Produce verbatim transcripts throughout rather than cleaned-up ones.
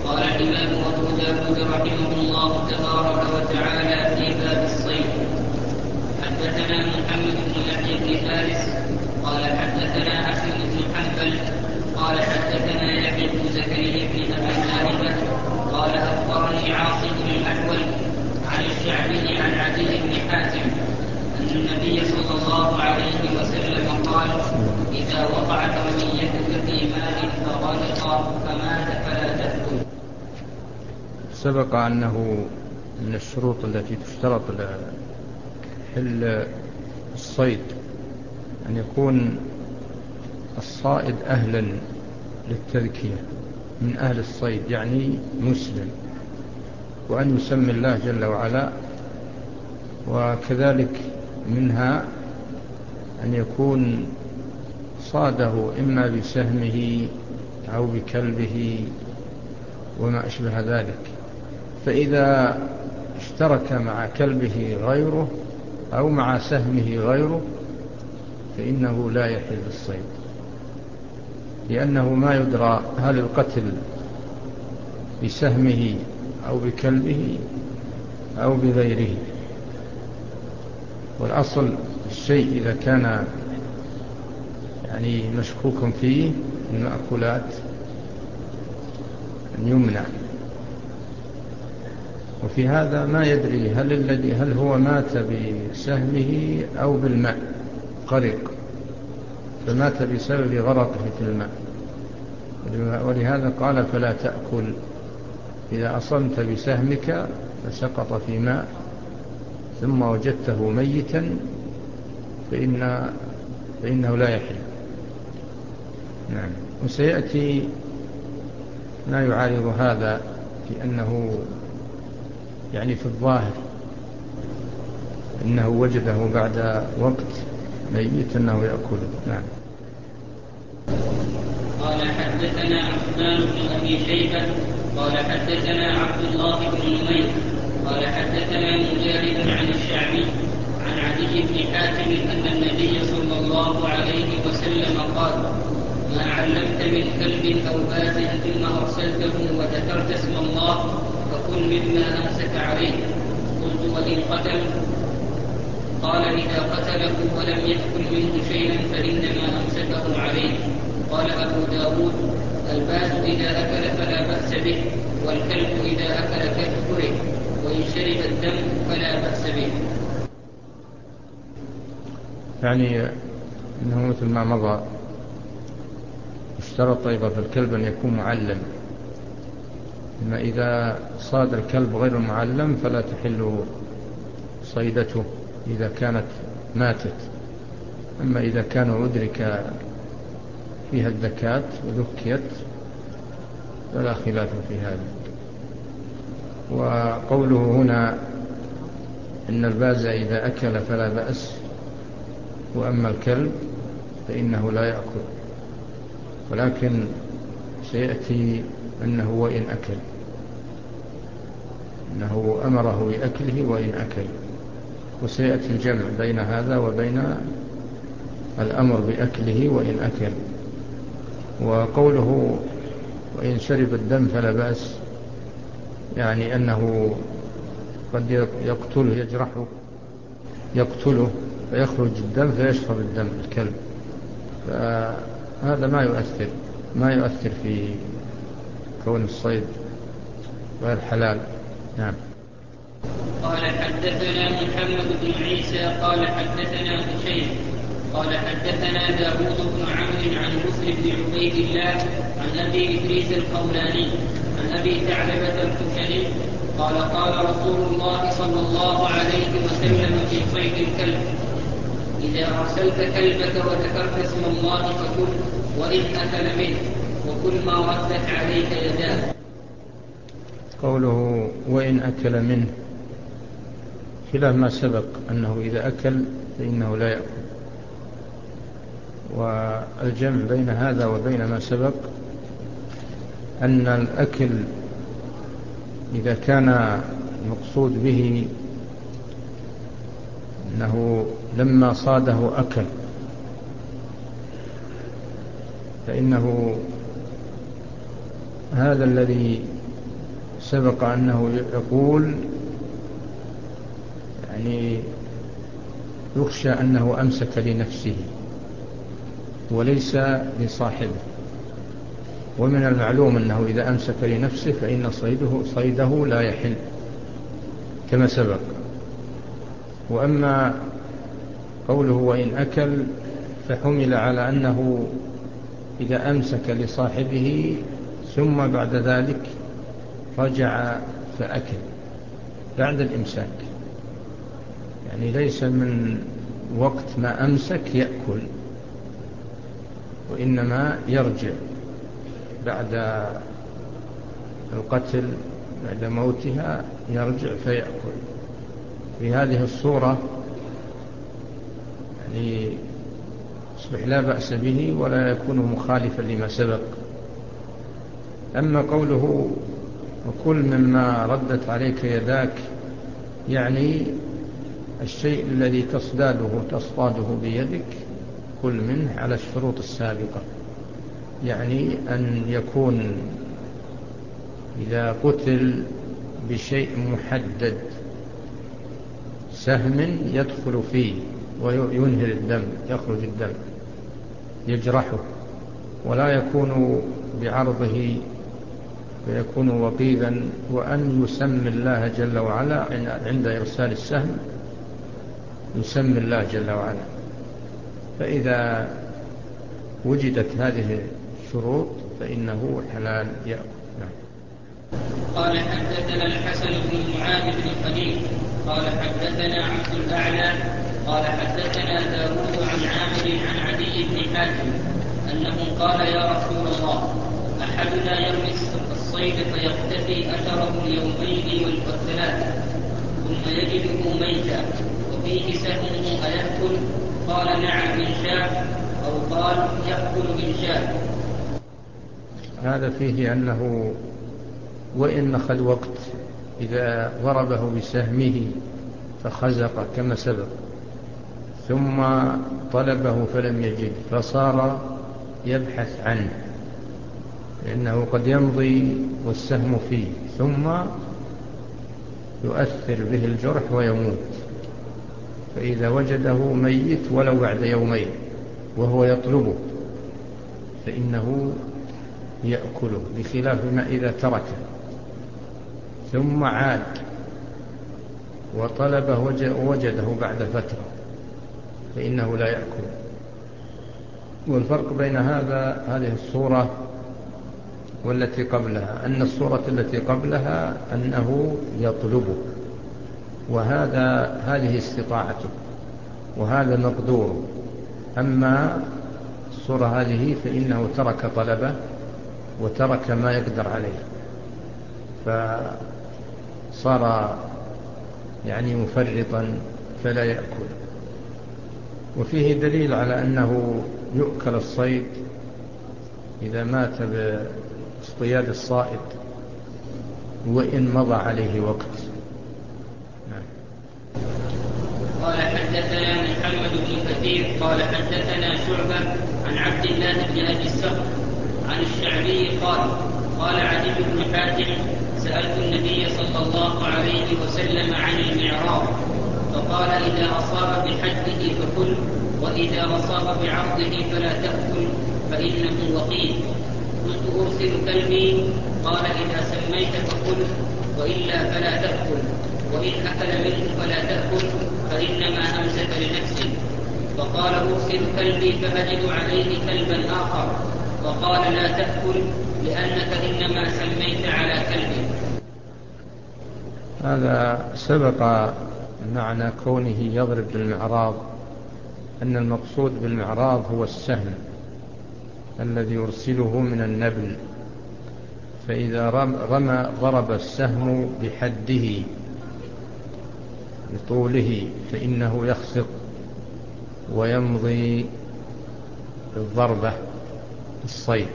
قال الإمام أبو داود رحمه الله تبارك وتعالى في باب الصيد. حدثنا محمد بن يحيى بن فارس قال حدثنا أحمد بن حنبل قال حدثنا يحيى بن زكريا بن أبي مالكة قال أخبرني عاصم بن الأحول عن الشعبي عن عدي بن حاتم أن النبي صلى الله عليه وسلم قال: إذا وقعت رميتك في ماء فغرق فمات فلا تأكل. سبق أنه من الشروط التي تشترط لحل الصيد أن يكون الصائد أهلا للتذكية من أهل الصيد، يعني مسلم، وأن يسمي الله جل وعلا. وكذلك منها أن يكون صاده إما بسهمه أو بكلبه وما أشبه ذلك، فإذا اشترك مع كلبه غيره أو مع سهمه غيره فإنه لا يحل الصيد، لأنه ما يدرى هل القتل بسهمه أو بكلبه أو بغيره. والأصل الشيء إذا كان يعني مشكوك فيه المأكولات أن يمنع. وفي هذا ما يدري هل الذي هل هو مات بسهمه أو بالماء، غرق فمات بسبب غرقه في الماء، ولهذا قال: فلا تأكل. إذا أصمت بسهمك فسقط في ماء ثم وجدته ميتا فإن فإنه لا يحل. نعم. وسيأتي ما يعارض هذا في أنه يعني في الظاهر إنه وجده بعد وقت ميت أنه يأكله. نعم. قال حدثنا عثمان بن أبي شيبة قال حدثنا عبد الله بن نمير قال حدثنا مجاهد عن الشعبي عن عدي بن حاتم أن النبي صلى الله عليه وسلم قال: ما علمت من كلب أو باز ثم أرسلته وذكرت اسم الله فكل مما أمسك عليه. قلت: وإن قتل؟ قال: إذا قتله ولم يأكل منه شيئا فإنما أمسكه عليه. قال أبو داود: الباز إذا أكل فلا بأس به، والكلب إذا أكل كفره، وإن شرب الدم فلا بأس به. يعني إنه مثل ما مضى اشترط أيضا في الكلب أن يكون معلم، إما إذا صاد الكلب غير معلم فلا تحل صيدته إذا كانت ماتت. أما إذا كان أدرك فيها الذكاة وذكيت فلا خلاف في هذا. وقوله هنا إن الباز إذا أكل فلا بأس، وأما الكلب فإنه لا يأكل، ولكن سيأتي أنه وإن أكل، أنه أمره بأكله وإن أكل، وسيأتي الجمع بين هذا وبين الأمر بأكله وإن أكل. وقوله وإن شرب الدم فلا بأس، يعني أنه قد يقتله يجرحه يقتله فيخرج الدم فيشرب الدم الكلب، فهذا ما يؤثر ما يؤثر في كون الصيد غير حلال. نعم. قال حدثنا محمد بن عيسى قال حدثنا هشيم قال حدثنا داود بن عمرو عن مسلم بن عبيد الله عن أبي إدريس الخولاني عن أبي ثعلبة الخشني قال قال رسول الله صلى الله عليه وسلم في صيد الكلب: إذا أرسلت كلبك وذكرت اسم الله فكل، وإن أكل منه، وكل ما ردت عليك يداه. قوله وإن أكل منه خلاف ما سبق أنه إذا أكل فإنه لا يأكل، والجمع بين هذا وبين ما سبق أن الأكل إذا كان المقصود به أنه لما صاده أكل فإنه هذا الذي سبق أنه يقول يعني يخشى أنه أمسك لنفسه وليس لصاحبه، ومن المعلوم أنه إذا أمسك لنفسه فإن صيده, صيده لا يحل كما سبق. وأما قوله وإن أكل فحمل على أنه إذا أمسك لصاحبه ثم بعد ذلك رجع فأكل بعد الإمساك، يعني ليس من وقت ما أمسك يأكل، وإنما يرجع بعد القتل بعد موتها يرجع فيأكل. في هذه الصورة يعني يصبح لا بأس به ولا يكون مخالفا لما سبق. أما قوله وكل مما ردت عليك يداك، يعني الشيء الذي تصداده تصطاده بيدك كل منه على الشروط السابقة، يعني أن يكون إذا قتل بشيء محدد سهم يدخل فيه وينهر الدم، يخرج الدم يجرحه، ولا يكون بعرضه فيكون وقيدا، وأن يسمي الله جل وعلا عند إرسال السهم، يسمي الله جل وعلا. فإذا وجدت هذه الشروط فإنه حلال يأكل. قال حدثنا الحسن بن معاذ بن خليل قال حدثنا عبد الأعلى قال حدثنا داود عن عامر عن عدي بن حاتم أنه قال يا رسول الله أحدنا يرمي الصيد فيختفي أثره اليومين والثلاثة ثم يجده ميتا وفيه سهمه أيأكل؟ قال نعم إن شاء، أو قال يأكل إن شاء. هذا فيه أنه وإن أخذ وقت إذا ضربه بسهمه فخزق كما سبق ثم طلبه فلم يجد فصار يبحث عنه، لأنه قد يمضي والسهم فيه ثم يؤثر به الجرح ويموت، فإذا وجده ميت ولو بعد يومين وهو يطلبه فإنه يأكله، بخلاف ما إذا تركه ثم عاد وطلبه ووجده بعد فترة فإنه لا يأكل. والفرق بين هذا هذه الصورة والتي قبلها أن الصورة التي قبلها أنه يطلبه، وهذا هذه استطاعته وهذا مقدوره. أما الصورة هذه فإنه ترك طلبه وترك ما يقدر عليه فصار يعني مفرطا فلا يأكل. وفيه دليل على أنه يؤكل الصيد إذا مات باصطياد الصائد وإن مضى عليه وقت. قال حدثنا محمد بن كثير قال حدثنا شعبة عن عبد الله بن أبي الصخر عن الشعبي قال قال عدي بن حاتم سألت النبي صلى الله عليه وسلم عن المعراض فقال إذا أصاب بحده فكل وإذا أصاب بعرضه فلا تأكل فإنه وقيل. قلت أرسل كلبي قال إذا سميت فكل وإلا فلا تأكل، وإن أكل منه فلا تأكل فإنما أمسك لنفسه. فقال أرسل كلبي فأجد عليه كلبا آخر وقال لا تأكل لأنك إنما سميت على كلبي. هذا سبق معنى كونه يضرب بالمعراض أن المقصود بالمعراض هو السهم الذي يرسله من النبل، فإذا رمى ضرب السهم بحده بطوله فإنه يخفق ويمضي الضربة الصيد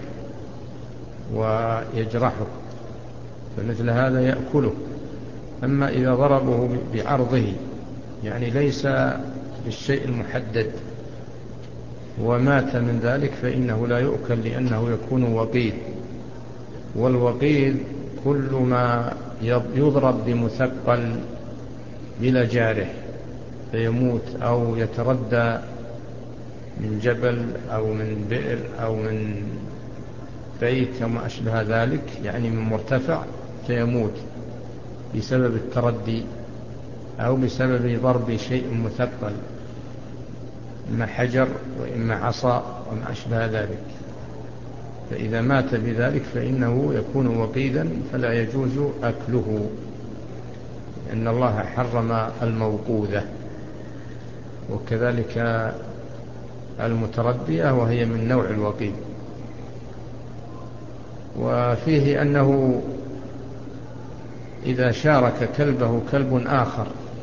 ويجرحه، فمثل هذا يأكله. أما إذا ضربه بعرضه يعني ليس بالشيء المحدد ومات من ذلك فإنه لا يؤكل لأنه يكون وقيد، والوقيد كل ما يضرب بمثقل بلا جارح فيموت أو يتردى من جبل أو من بئر أو من بيت وما أشبه ذلك، يعني من مرتفع، فيموت بسبب التردي أو بسبب ضرب شيء مثقل، إما حجر وإما عصا وما أشبه ذلك، فإذا مات بذلك فإنه يكون وقيدا فلا يجوز أكله، لأن الله حرم الموقوذة، وكذلك المتردية وهي من نوع الوقيد. وفيه أنه إذا شارك كلبه كلب آخر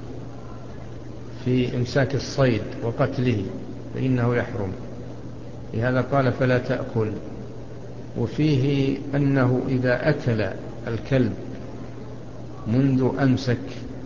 في إمساك الصيد وقتله فإنه يحرم، لهذا قال فلا تأكل. وفيه أنه إذا أكل الكلب منذ أمسك،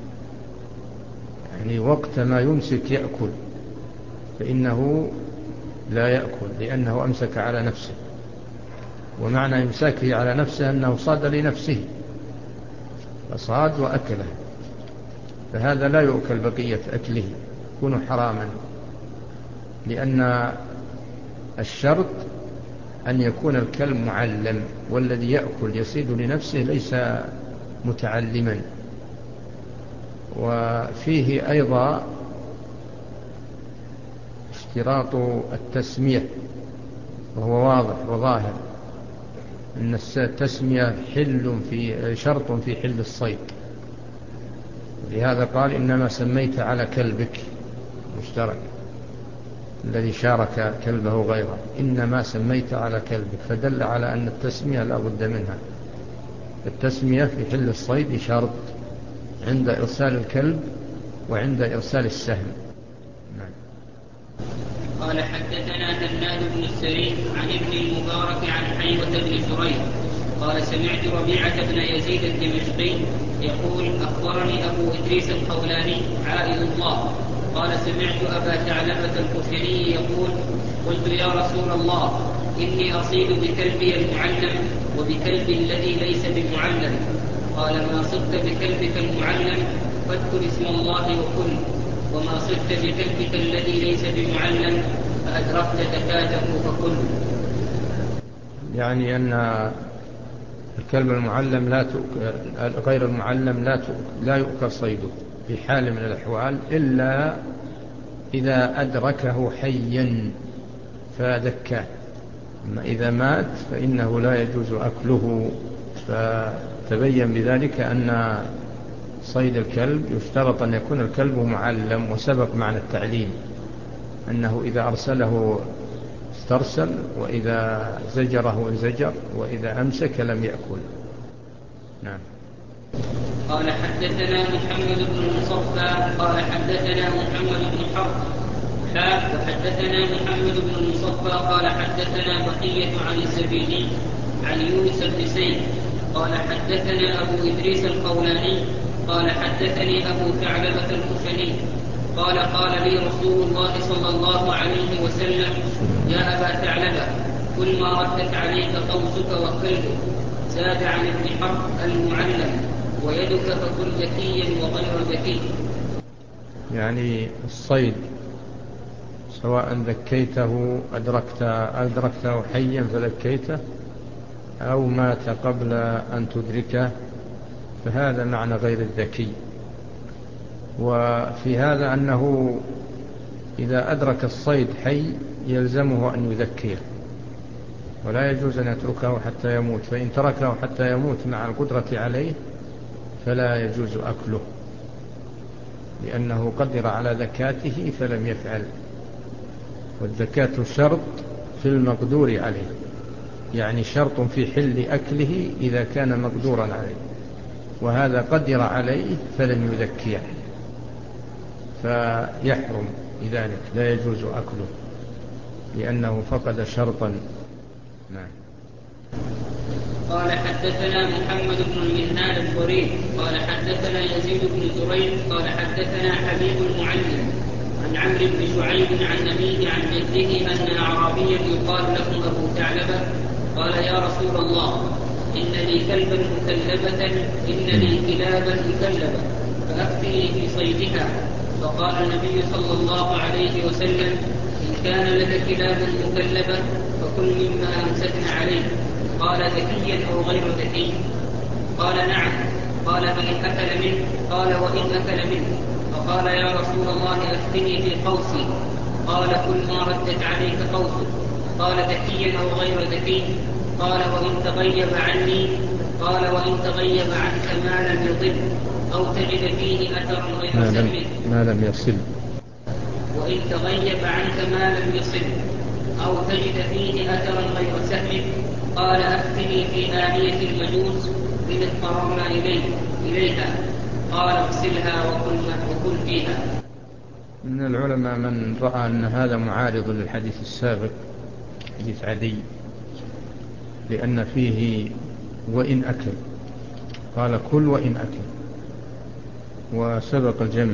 يعني وقت ما يمسك يأكل، فإنه لا يأكل لأنه أمسك على نفسه، ومعنى إمساكه على نفسه أنه صاد لنفسه فصاد وأكله، فهذا لا يؤكل بقية أكله، يكون حراما، لأن الشرط أن يكون الكلب معلم، والذي يأكل يصيد لنفسه ليس متعلما. وفيه أيضا اشتراط التسمية، وهو واضح وظاهر أن التسمية حل في شرط في حل الصيد، لهذا قال إنما سميت على كلبك مشترك الذي شارك كلبه غيره، إنما سميت على كلبك، فدل على أن التسمية لا بد منها. التسمية في حل الصيد شرط عند إرسال الكلب وعند إرسال السهم. نعم. قال حدثنا هناد بن السري عن ابن المبارك عن حيوة بن شريح قال سمعت ربيعة بن يزيد الدمشقي يقول أخبرني أبو إدريس الخولاني عائد الله قال سمعت أبا ثعلبة الخشني يقول قلت يا رسول الله إني أصيد بكلبي المعلم وبكلبي الذي ليس بمعلم. قال ما صدت بكلبك المعلم فاذكر اسم الله وكل، وما صدت بكلبك الذي ليس بمعلم فأدركت زكاته فكل. يعني أن الكلب المعلم لا تؤكل، غير المعلم لا تؤكل، لا يؤكل صيده في حال من الأحوال إلا إذا أدركه حيا فذكاه، أما إذا مات فإنه لا يجوز أكله. فتبين بذلك أن صيد الكلب يشترط أن يكون الكلب معلم، وسبق معنى التعليم أنه إذا أرسله استرسل، وإذا زجره انزجر، وإذا أمسك لم يأكل. نعم. قال حدثنا محمد بن المصفى قال حدثنا محمد بن حرب وحدثنا محمد بن المصفى قال حدثنا بقية عن الزبيدي عن يونس بن سيد قال حدثنا أبو إدريس الخولاني قال حدثني أبو ثعلبة الخشني قال قال لي رسول الله صلى الله عليه وسلم يا أبا ثعلبة كل ما ردت عليك قوسك وكلبك. زاد عن ابن حرب المعلم ويدك فكن ذكيا وغير ذكي. يعني الصيد سواء ذكيته أدركت أدركته حيا فذكيته أو مات قبل أن تدركه فهذا معنى غير الذكي. وفي هذا أنه إذا أدرك الصيد حي يلزمه أن يذكيه، ولا يجوز أن يتركه حتى يموت، فإن تركه حتى يموت مع القدرة عليه فلا يجوز أكله، لأنه قدر على ذكاته فلم يفعل، والذكاة شرط في المقدور عليه، يعني شرط في حل أكله إذا كان مقدورا عليه، وهذا قدر عليه فلم يذكيه فيحرم لذلك، لا يجوز أكله لأنه فقد شرطا. نعم. قال حدثنا محمد بن المنهال الضرير قال حدثنا يزيد بن زريع قال حدثنا حبيب المعلم عن عمرو بن شعيب عن أبيه عن جده أن أعرابيا يقال له أبو ثعلبة قال يا رسول الله إن لي كلبا مكلبة إن لي كلابا مكلبة فأفتني في صيدها. فقال النبي صلى الله عليه وسلم إن كان لك كلاب مكلبة فكل مما أمسكن عليه. قال ذكيا أو غير ذكي؟ قال نعم. قال فإن أكل منه؟ قال وإن أكل منه. فقال يا رسول الله أفتني في قوسي. قال كل ما ردت عليك قوسك. قال ذكيا أو غير ذكي؟ قال وإن تغيب عني؟ قال وإن تغيب عنك ما لم يضل أو تجد فيه أثرا غير سهمه ما لم يصل وإن تغيب عنك ما لم يصل أو تجد فيه أثرا غير سهمه. قال أفتني في آنية المجوس إن اضطررنا إليه إليها. قال اغسلها وكل فيها. من العلماء من رأى أن هذا معارض للحديث السابق حديث عدي، لأن فيه وإن أكل، قال كل وإن أكل، وسبق الجمع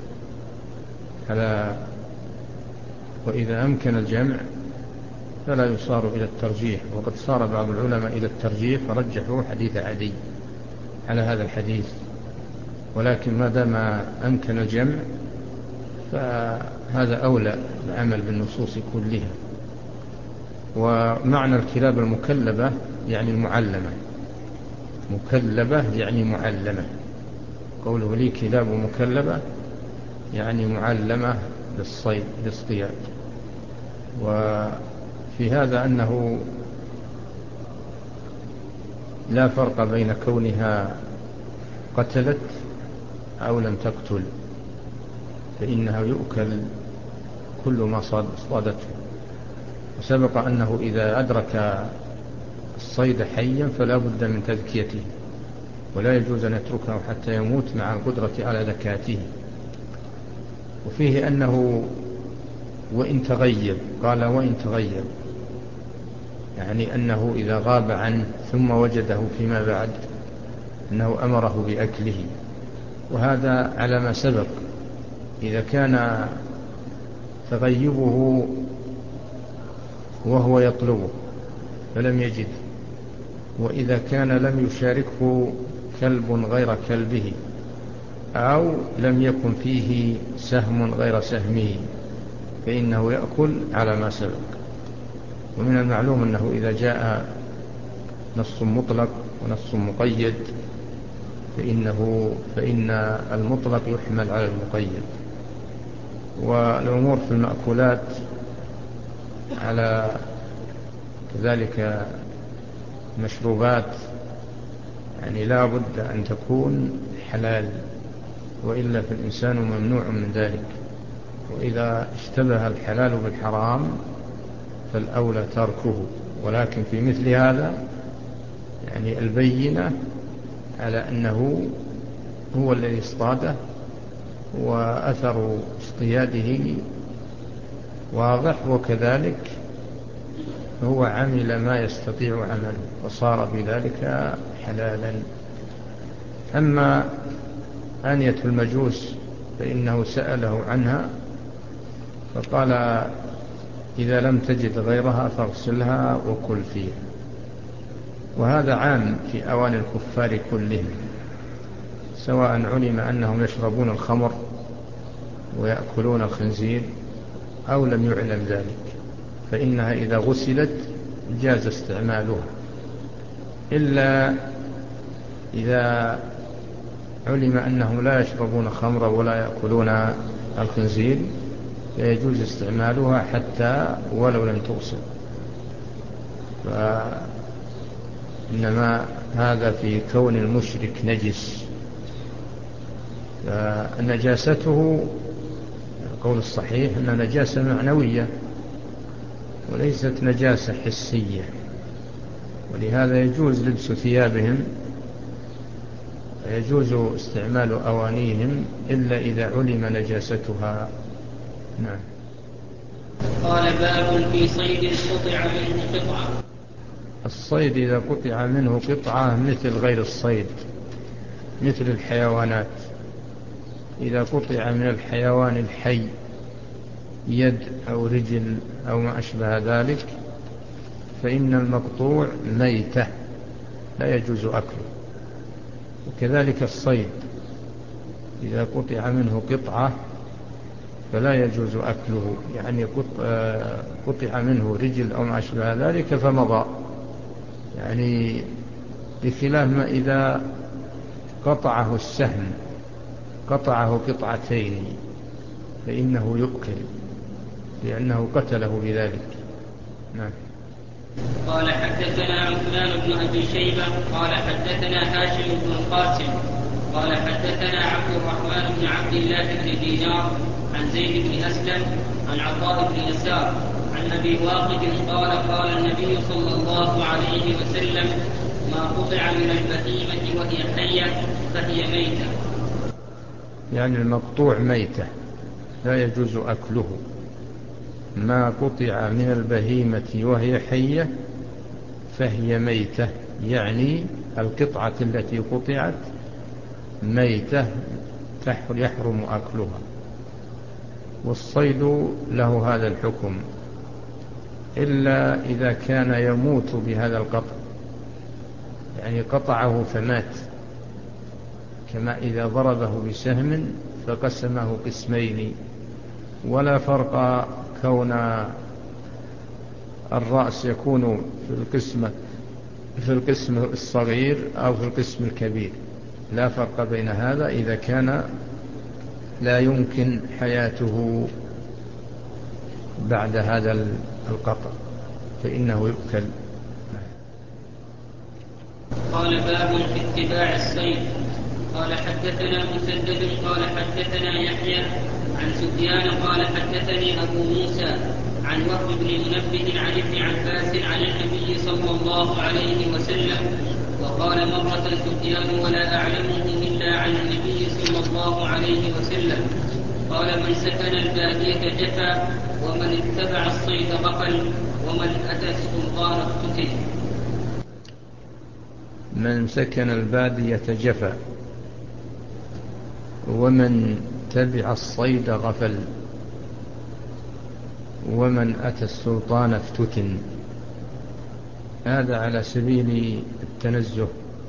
على وإذا أمكن الجمع فلا يصار إلى الترجيح. وقد صار بعض العلماء إلى الترجيح فرجحوا حديث عدي على هذا الحديث، ولكن ما دام أمكن الجمع فهذا أولى العمل بالنصوص كلها. ومعنى الكلاب المكلبة يعني المعلمة، مكلبة يعني معلمة. قوله لي كلاب مكلبة يعني معلمة للصيد للاصطياد. وفي هذا أنه لا فرق بين كونها قتلت أو لم تقتل، فإنها يؤكل كل ما صادته. وسبق أنه إذا أدرك الصيد حيا فلا بد من تذكيته، ولا يجوز أن يتركه حتى يموت مع القدرة على ذكاته. وفيه أنه وإن تغيب، قال وإن تغيب يعني أنه إذا غاب عنه ثم وجده فيما بعد أنه أمره بأكله. وهذا على ما سبق، إذا كان تغيبه وهو يطلبه فلم يجد، وإذا كان لم يشاركه كلب غير كلبه أو لم يكن فيه سهم غير سهمه فإنه يأكل على ما سبق. ومن المعلوم أنه إذا جاء نص مطلق ونص مقيد فإنه فإن المطلق يحمل على المقيد. والأمور في المأكولات على كذلك مشروبات يعني لا بد أن تكون حلال، وإلا فالإنسان ممنوع من ذلك. وإذا اشتبه الحلال بالحرام فالأولى تركه. ولكن في مثل هذا يعني البينة على أنه هو الذي اصطاده وأثر اصطياده واضح، وكذلك هو عمل ما يستطيع عمله وصار بذلك حلالا. أما آنية المجوس فإنه سأله عنها فقال إذا لم تجد غيرها فاغسلها وكل فيها. وهذا عام في أواني الكفار كلهم، سواء علم أنهم يشربون الخمر ويأكلون الخنزير أو لم يعلم ذلك، فإنها إذا غسلت جاز استعمالها، إلا إذا علم أنهم لا يشربون خمرا ولا يأكلون الخنزير فيجوز استعمالها حتى ولو لم تغسل. فإنما هذا في كون المشرك نجس، فنجاسته القول الصحيح أن نجاسة معنوية وليست نجاسة حسية، ولهذا يجوز لبس ثيابهم ويجوز استعمال أوانيهم إلا إذا علم نجاستها. نعم. قال باب في صيد قطع منه قطعة. الصيد إذا قطع منه قطعة مثل غير الصيد، مثل الحيوانات، إذا قطع من الحيوان الحي يد أو رجل أو ما أشبه ذلك فإن المقطوع ميتة لا يجوز أكله. وكذلك الصيد إذا قطع منه قطعة فلا يجوز أكله، يعني قطع منه رجل أو ما أشبه ذلك فمضى، يعني بخلاف ما إذا قطعه السهم قطعه قطعتين فإنه يؤكل لأنه قتله بذلك. نعم. قال حدثنا عثمان بن أبي شيبة قال حدثنا هاشم بن القاسم قال حدثنا عبد الرحمن بن عبد الله بن دينار عن زيد بن أسلم عن عطاء بن يسار عن أبي واقد قال قال النبي صلى الله عليه وسلم ما قطع من البهيمة وهي حية فهي ميتة. يعني المقطوع ميتة لا يجوز أكله. ما قطع من البهيمة وهي حية فهي ميتة، يعني القطعة التي قطعت ميتة يحرم أكلها. والصيد له هذا الحكم إلا إذا كان يموت بهذا القطع، يعني قطعه فمات، كما إذا ضربه بسهم فقسمه قسمين، ولا فرق كون الرأس يكون في القسم في القسم الصغير أو في القسم الكبير، لا فرق بين هذا إذا كان لا يمكن حياته بعد هذا القطع فإنه يؤكل. قال باب في اتباع الصيد. قال حدثنا مسدد قال حدثنا يحيى عن سفيان قال حدثني أبو موسى عن وهب بن منبه عن ابن عباس عن النبي صلى الله عليه وسلم وقال مرة سفيان ولا أعلمه إلا عن النبي صلى الله عليه وسلم قال من سكن البادية جفا ومن اتبع الصيد غفل ومن أتى السلطان افتتن. من سكن البادية جفا ومن تبع الصيد غفل ومن أتى السلطان افتتن. هذا على سبيل التنزه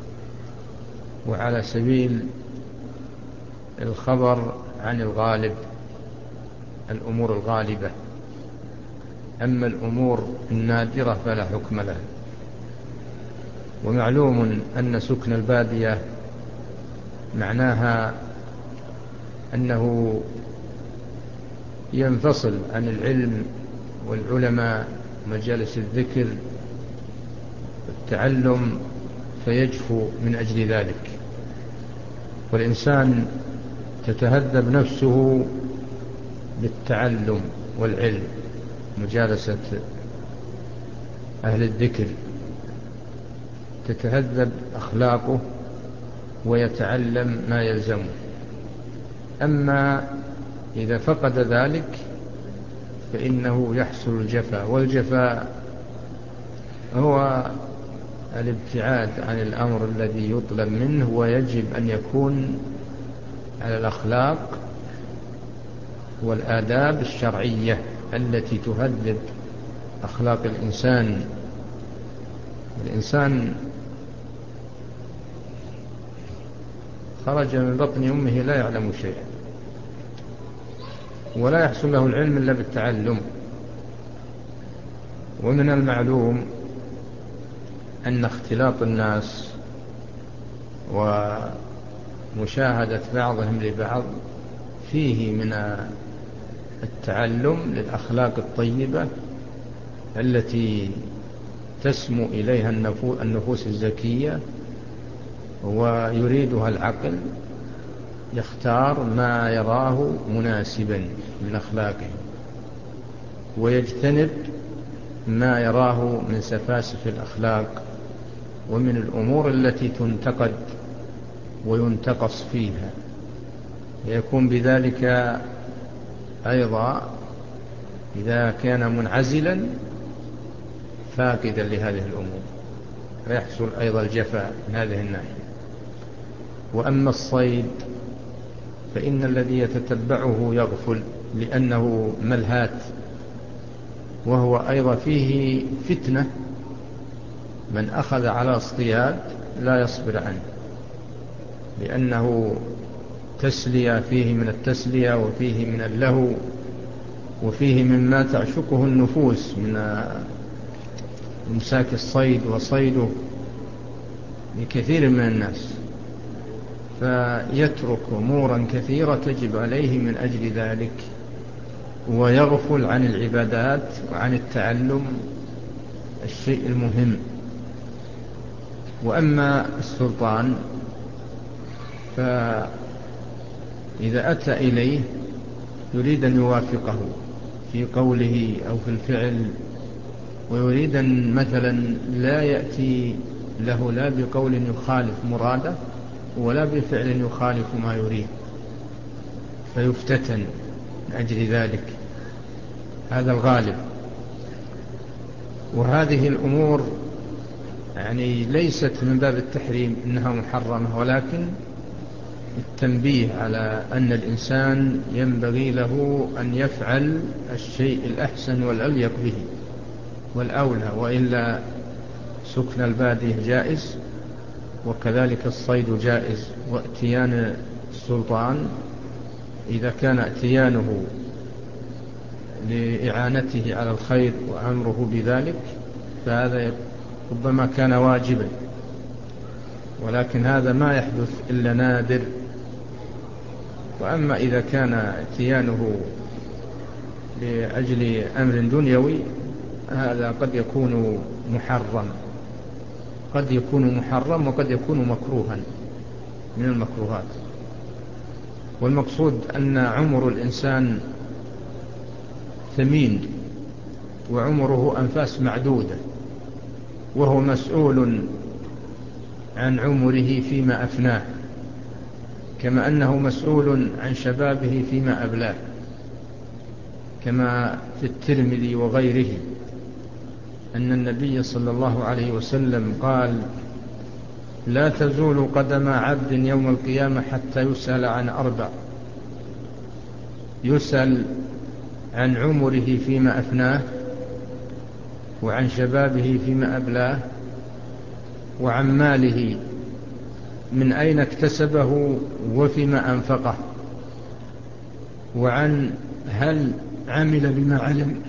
وعلى سبيل الخبر عن الغالب، الأمور الغالبة. أما الأمور النادرة فلا حكم لها. ومعلوم أن سكن البادية معناها أنه ينفصل عن العلم والعلماء مجالس الذكر والتعلم فيجفو من أجل ذلك، والإنسان تتهذب نفسه بالتعلم والعلم، مجالسة أهل الذكر تتهذب أخلاقه ويتعلم ما يلزمه. أما إذا فقد ذلك فإنه يحصل الجفا، والجفا هو الابتعاد عن الأمر الذي يطلب منه، ويجب أن يكون على الأخلاق والآداب الشرعية التي تهذب أخلاق الإنسان. الإنسان خرج من بطن أمه لا يعلم شيئا، ولا يحصل له العلم إلا بالتعلم. ومن المعلوم أن اختلاط الناس ومشاهدة بعضهم لبعض فيه من التعلم للأخلاق الطيبة التي تسمو إليها النفوس الزكية ويريدها العقل، يختار ما يراه مناسبا من أخلاقه ويجتنب ما يراه من سفاسف الأخلاق ومن الأمور التي تنتقد وينتقص فيها، يكون بذلك أيضا إذا كان منعزلا فاقدا لهذه الأمور، فيحصل أيضا الجفاء من هذه الناحية. وأما الصيد فإن الذي يتتبعه يغفل لأنه ملهات، وهو أيضا فيه فتنة. من أخذ على اصطياد لا يصبر عنه، لأنه تسلية، فيه من التسلية وفيه من اللهو وفيه مما تعشقه النفوس من إمساك الصيد وصيده لكثير من الناس، فيترك أمورا كثيرة تجب عليه من أجل ذلك، ويغفل عن العبادات وعن التعلم الشيء المهم. وأما السلطان فإذا أتى إليه يريد أن يوافقه في قوله أو في الفعل، ويريد أن مثلا لا يأتي له لا بقول يخالف مراده ولا بفعل يخالف ما يريد، فيفتتن من أجل ذلك. هذا الغالب. وهذه الأمور يعني ليست من باب التحريم إنها محرمة، ولكن التنبيه على أن الإنسان ينبغي له أن يفعل الشيء الأحسن والأليق به والأولى، وإلا سكن البادية جائز، وكذلك الصيد جائز. واتيان السلطان إذا كان اتيانه لإعانته على الخير وأمره بذلك فهذا ربما كان واجبا، ولكن هذا ما يحدث إلا نادر. وأما إذا كان اتيانه لأجل أمر دنيوي هذا قد يكون محرم، قد يكون محرم وقد يكون مكروها من المكروهات. والمقصود أن عمر الإنسان ثمين، وعمره أنفاس معدودة، وهو مسؤول عن عمره فيما أفناه، كما أنه مسؤول عن شبابه فيما أبلاه، كما في الترمذي وغيره أن النبي صلى الله عليه وسلم قال: لا تزول قدم عبد يوم القيامة حتى يسأل عن أربع: يسأل عن عمره فيما أفناه، وعن شبابه فيما أبلاه، وعن ماله من أين اكتسبه وفيما أنفقه، وعن هل عمل بما علم.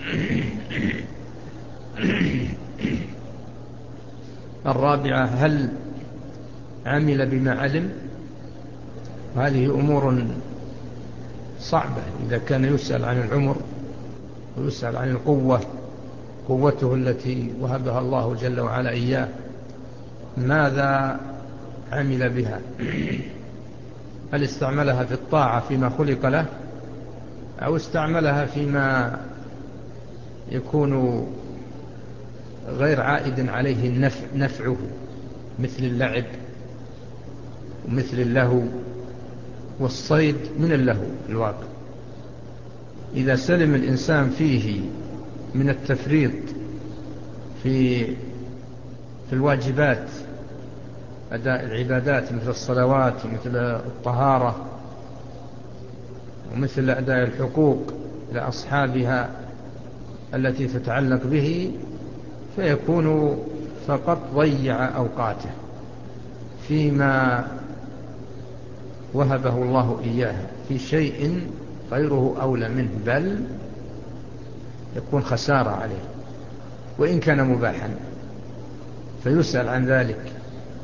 الرابعة: هل عمل بما علم. هذه أمور صعبة إذا كان يسأل عن العمر ويسأل عن القوة، قوته التي وهبها الله جل وعلا إياه، ماذا عمل بها؟ هل استعملها في الطاعة فيما خلق له، أو استعملها فيما يكون غير عائد عليه النفع نفعه، مثل اللعب ومثل اللهو، والصيد من اللهو الواقع. إذا سلم الإنسان فيه من التفريط في في الواجبات، أداء العبادات مثل الصلوات ومثل الطهارة ومثل أداء الحقوق لأصحابها التي تتعلق به، فيكون فقط ضيع أوقاته فيما وهبه الله إياه في شيء غيره أولى منه، بل يكون خسارة عليه وإن كان مباحا، فيسأل عن ذلك.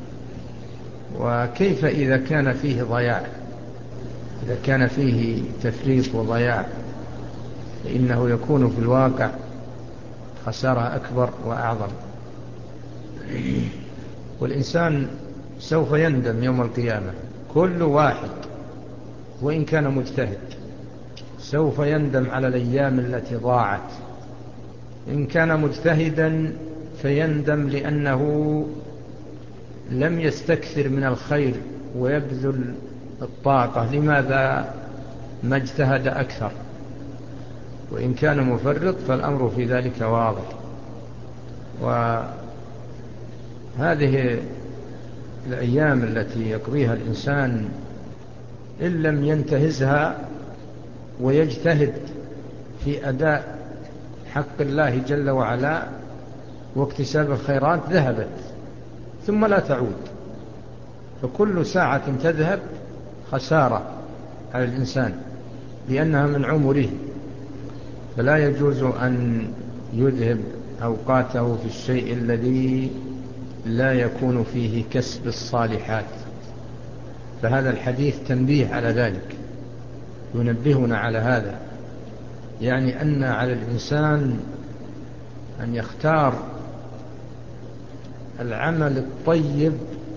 وكيف إذا كان فيه ضياع؟ إذا كان فيه تفريط وضياع فإنه يكون في الواقع خسارة أكبر وأعظم. والإنسان سوف يندم يوم القيامة، كل واحد وإن كان مجتهد سوف يندم على الأيام التي ضاعت. إن كان مجتهدا فيندم لأنه لم يستكثر من الخير ويبذل الطاقة، لماذا ما اجتهد أكثر؟ وإن كان مفرط فالأمر في ذلك واضح. وهذه الأيام التي يقضيها الإنسان إن لم ينتهزها ويجتهد في أداء حق الله جل وعلا واكتساب الخيرات ذهبت ثم لا تعود، فكل ساعة تذهب خسارة على الإنسان لأنها من عمره، فلا يجوز أن يذهب أوقاته في الشيء الذي لا يكون فيه كسب الصالحات. فهذا الحديث تنبيه على ذلك، ينبهنا على هذا، يعني أن على الإنسان أن يختار العمل الطيب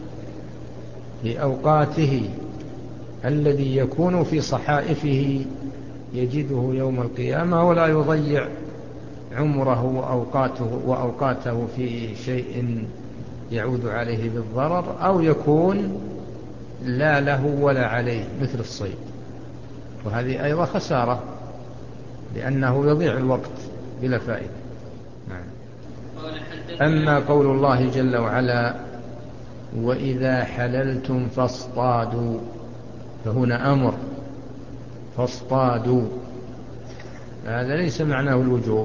لأوقاته الذي يكون في صحائفه يجده يوم القيامة، ولا يضيع عمره وأوقاته, وأوقاته في شيء يعود عليه بالضرر، أو يكون لا له ولا عليه مثل الصيد، وهذه أيضا خسارة لأنه يضيع الوقت بلا فائدة. نعم. أما قول الله جل وعلا وإذا حللتم فاصطادوا، فهنا أمر فاصطادوا، هذا ليس معناه الوجوب،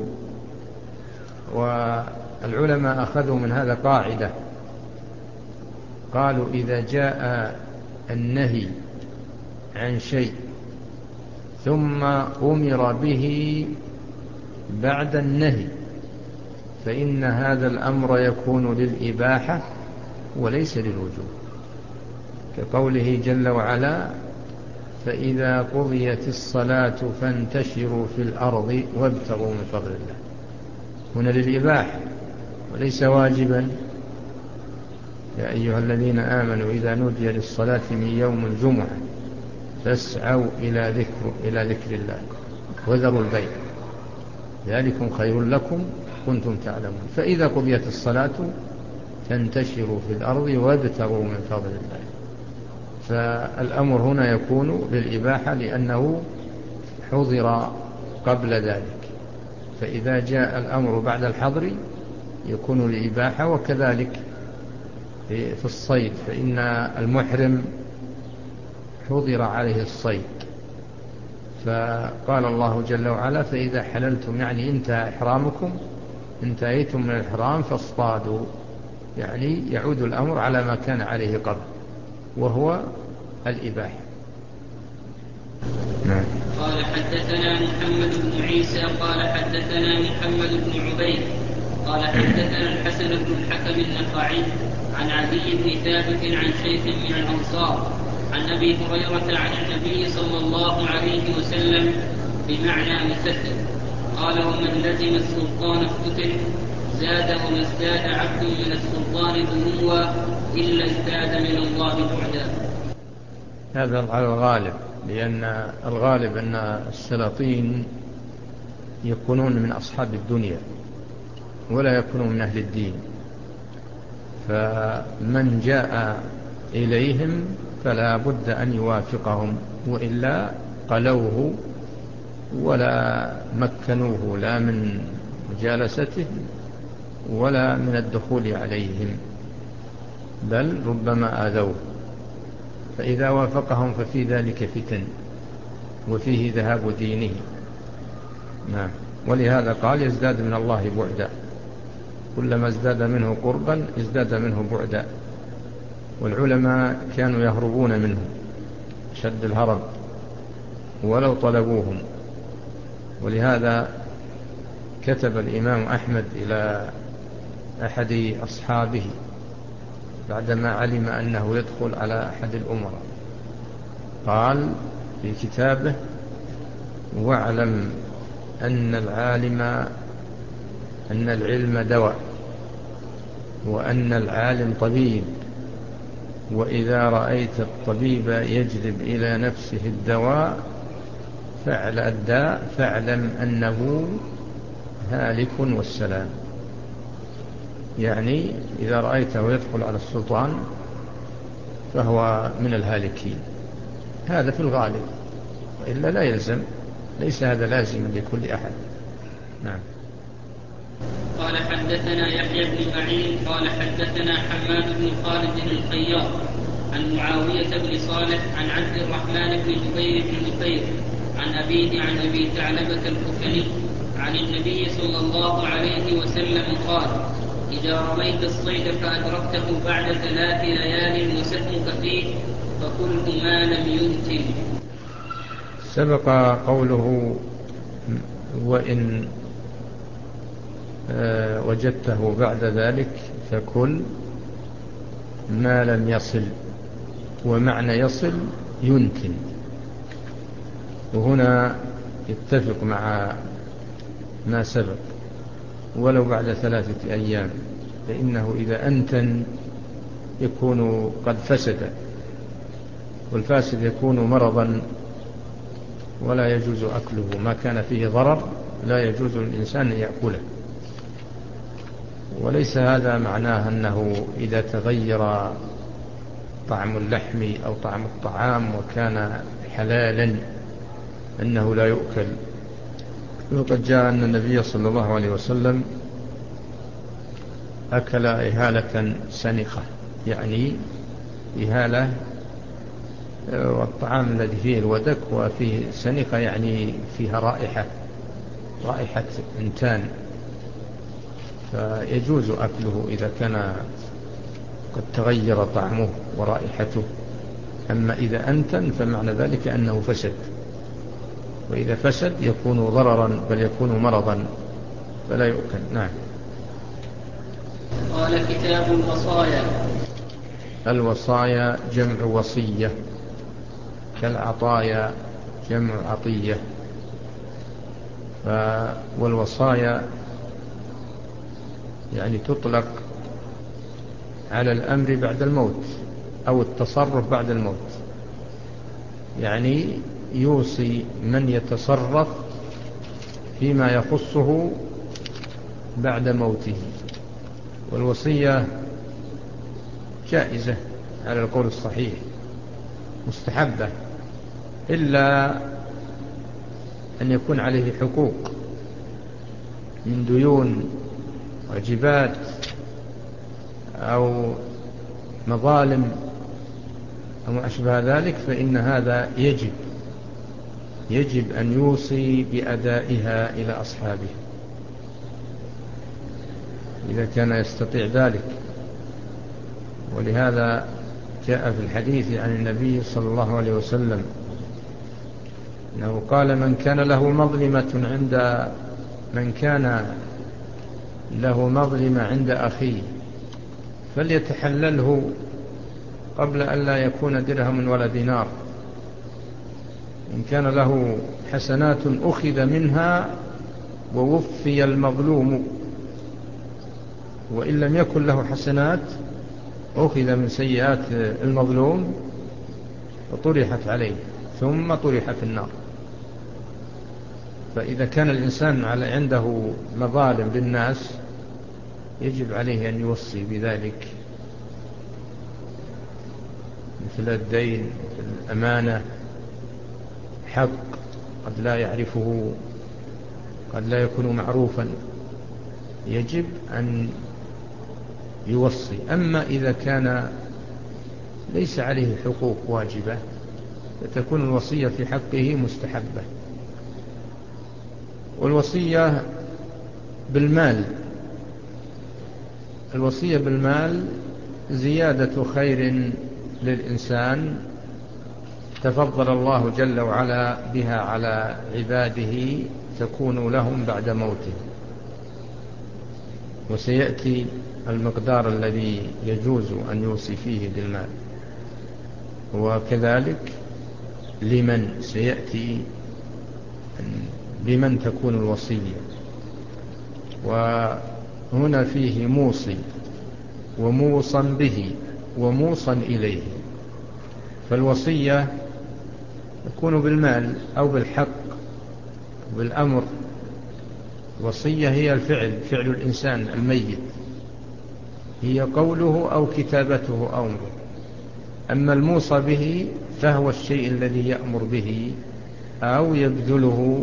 والعلماء أخذوا من هذا قاعدة، قالوا إذا جاء النهي عن شيء ثم أمر به بعد النهي فإن هذا الأمر يكون للإباحة وليس للوجوب، كقوله جل وعلا فإذا قضيت الصلاة فانتشروا في الأرض وابتغوا من فضل الله، هنا للإباحة وليس واجبا. يا أيها الذين آمنوا إذا نودي للصلاة من يوم الجمعة فاسعوا إلى ذكر, إلى ذكر الله وذروا البيع ذلكم خير لكم كنتم تعلمون. فإذا قضيت الصلاة فانتشروا في الأرض وابتغوا من فضل الله، فالأمر هنا يكون للإباحة لأنه حضر قبل ذلك، فإذا جاء الأمر بعد الحظر يكون للإباحة. وكذلك في الصيد، فإن المحرم حضر عليه الصيد، فقال الله جل وعلا فإذا حللتم، يعني انتهى إحرامكم، انتهيتم من الإحرام فاصطادوا، يعني يعود الأمر على ما كان عليه قبل وهو الإباحة. نعم. قال حدثنا محمد بن عيسى قال حدثنا محمد بن عبيد قال حدثنا الحسن بن الحكم النخعي عن عدي بن ثابت عن شيخ من الأنصار عن أبي هريرة عن النبي صلى الله عليه وسلم بمعنى مثل قال ومن لزم السلطان افتتن زاد وما ازداد عبد من السلطان ذنوا إلا ازداد من الله بعدا. هذا على الغالب، لأن الغالب أن السلاطين يكونون من أصحاب الدنيا ولا يكونون من أهل الدين، فمن جاء إليهم فلا بد أن يوافقهم، وإلا قلوه ولا مكنوه لا من مجالسته ولا من الدخول عليهم، بل ربما آذوه، فإذا وافقهم ففي ذلك فتن وفيه ذهاب دينه. نعم. ولهذا قال يزداد من الله بعدا، كلما ازداد منه قربا ازداد منه بعدا، والعلماء كانوا يهربون منه شد الهرب ولو طلبوهم. ولهذا كتب الإمام أحمد إلى أحد أصحابه بعدما علم أنه يدخل على أحد الأمراء، قال في كتابه واعلم أن العالم أن العلم دواء وأن العالم طبيب، وإذا رأيت الطبيب يجلب إلى نفسه الدواء فعل الداء فاعلم أنه هالك والسلام. يعني إذا رأيته يدخل على السلطان فهو من الهالكين، هذا في الغالب، وإلا لا يلزم، ليس هذا لازم لكل أحد. نعم. قال حدثنا يحيى بن معين قال حدثنا حماد بن خالد الخياط عن معاوية بن صالح عن عبد الرحمن بن جبير بن نفير عن أبيه عن أبي ثعلبة الخشني عن النبي صلى الله عليه وسلم قال إذا رميت الصيد فأدركته بعد ثلاث ليال وسهمك فيه فكله ما لم ينتن. سبق قوله وإن وجدته بعد ذلك فكل ما لم يصل، ومعنى يصل ينتن، وهنا يتفق مع ما سبق ولو بعد ثلاثة أيام، فإنه إذا أنتن يكون قد فسد، والفاسد يكون مرضا ولا يجوز أكله، ما كان فيه ضرر لا يجوز للإنسان أن يأكله. وليس هذا معناه أنه إذا تغير طعم اللحم أو طعم الطعام وكان حلالا أنه لا يؤكل. وقد جاء أن النبي صلى الله عليه وسلم أكل إهالة سنخة، يعني إهالة والطعام الذي فيه الودك وفيه سنخة يعني فيها رائحة رائحة إنتان، فيجوز أكله إذا كان قد تغير طعمه ورائحته. أما إذا أنتن فمعنى ذلك أنه فسد، وإذا فسد يكون ضررا بل يكون مرضا فلا يؤكل. نعم. قال كتاب الوصايا. الوصايا جمع وصية، كالعطايا جمع عطية. والوصايا يعني تطلق على الأمر بعد الموت أو التصرف بعد الموت، يعني يوصي من يتصرف فيما يخصه بعد موته. والوصية جائزة على القول الصحيح، مستحبة، إلا أن يكون عليه حقوق من ديون واجبات أو مظالم أو ما أشبه ذلك، فإن هذا يجب يجب أن يوصي بأدائها إلى أصحابه إذا كان يستطيع ذلك. ولهذا جاء في الحديث عن النبي صلى الله عليه وسلم أنه قال: من كان له مظلمة عند من كان له مظلمة عند أخيه فليتحلله قبل أن لا يكون درهم ولا دينار. إن كان له حسنات أخذ منها ووفي المظلوم، وإن لم يكن له حسنات أخذ من سيئات المظلوم وطرحت عليه ثم طرح في النار. فإذا كان الإنسان على عنده مظالم للناس يجب عليه أن يوصي بذلك، مثل الدين، مثل الأمانة، حق قد لا يعرفه، قد لا يكون معروفا، يجب أن يوصي. أما إذا كان ليس عليه حقوق واجبة فتكون الوصية في حقه مستحبة. والوصية بالمال، الوصية بالمال زيادة خير للإنسان تفضل الله جل وعلا بها على عباده تكون لهم بعد موته. وسيأتي المقدار الذي يجوز أن يوصي فيه بالمال، وكذلك لمن سيأتي بمن تكون الوصية. وهنا فيه موصي وموصى به وموصى إليه. فالوصية تكون بالمال أو بالحق بالأمر. الوصية هي الفعل، فعل الإنسان الميت، هي قوله أو كتابته أو أمره. أما الموصى به فهو الشيء الذي يأمر به أو يبذله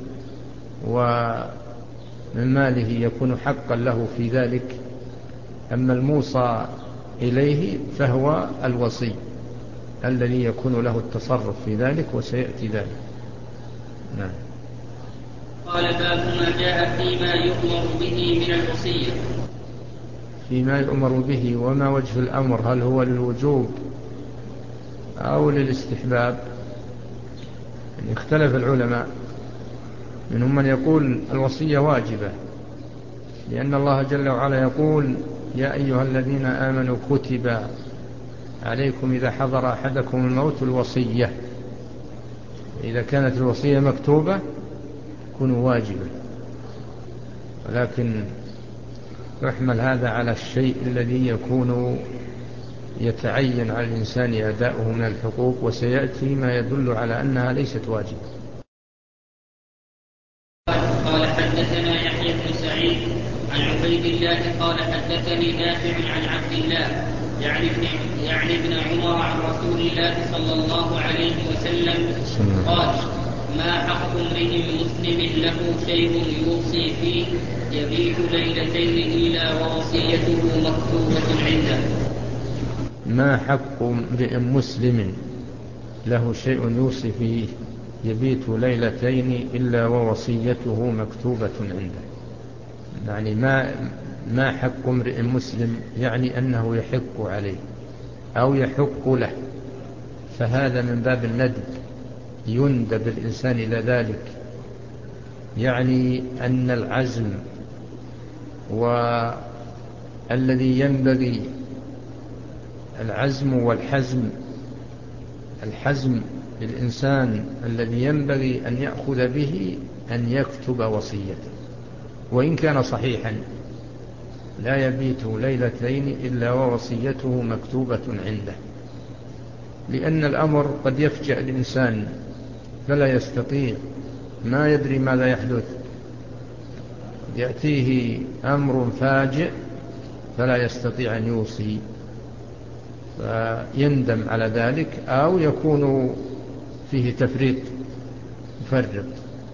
ومن ماله يكون حقا له في ذلك. أما الموصى إليه فهو الوصي الذي يكون له التصرف في ذلك، وسيأتي ذلك. نعم. قال: باب ما جاء فيما يؤمر به من الوصية. فيما يؤمر به، وما وجه الأمر، هل هو للوجوب أو للاستحباب؟ يعني اختلف العلماء، منهم من يقول الوصية واجبة، لأن الله جل وعلا يقول: يا أيها الذين آمنوا كتب عليكم إذا حضر أحدكم الموت الوصية. إذا كانت الوصية مكتوبة تكون واجبة، ولكن يحمل هذا على الشيء الذي يكون يتعين على الإنسان أداؤه من الحقوق، وسيأتي ما يدل على أنها ليست واجبة. قال حدثنا يحيى بن سعيد عن عبيد الله قال حدثني نافع عن عبد الله يعني ابن يعني ابن عمر عن رسول الله صلى الله عليه وسلم قال: ما حق امرئ مسلم له شيء يوصي فيه يبيت ليلتين إلا ووصيته مكتوبة عنده. ما حق امرئ مسلم له شيء يوصي فيه يبيت ليلتين إلا ووصيته مكتوبة عنده. يعني ما ما حق امرئ مسلم، يعني أنه يحق عليه أو يحق له، فهذا من باب الندب، يندب الإنسان إلى ذلك. يعني أن العزم والذي ينبغي العزم والحزم الحزم للإنسان الذي ينبغي أن يأخذ به أن يكتب وصيته، وإن كان صحيحا لا يبيت ليلتين إلا ووصيته مكتوبة عنده، لأن الأمر قد يفجأ الإنسان فلا يستطيع، ما يدري ماذا يحدث، يأتيه أمر فاجئ فلا يستطيع أن يوصي، فيندم على ذلك، أو يكون فيه تفريط يفرط.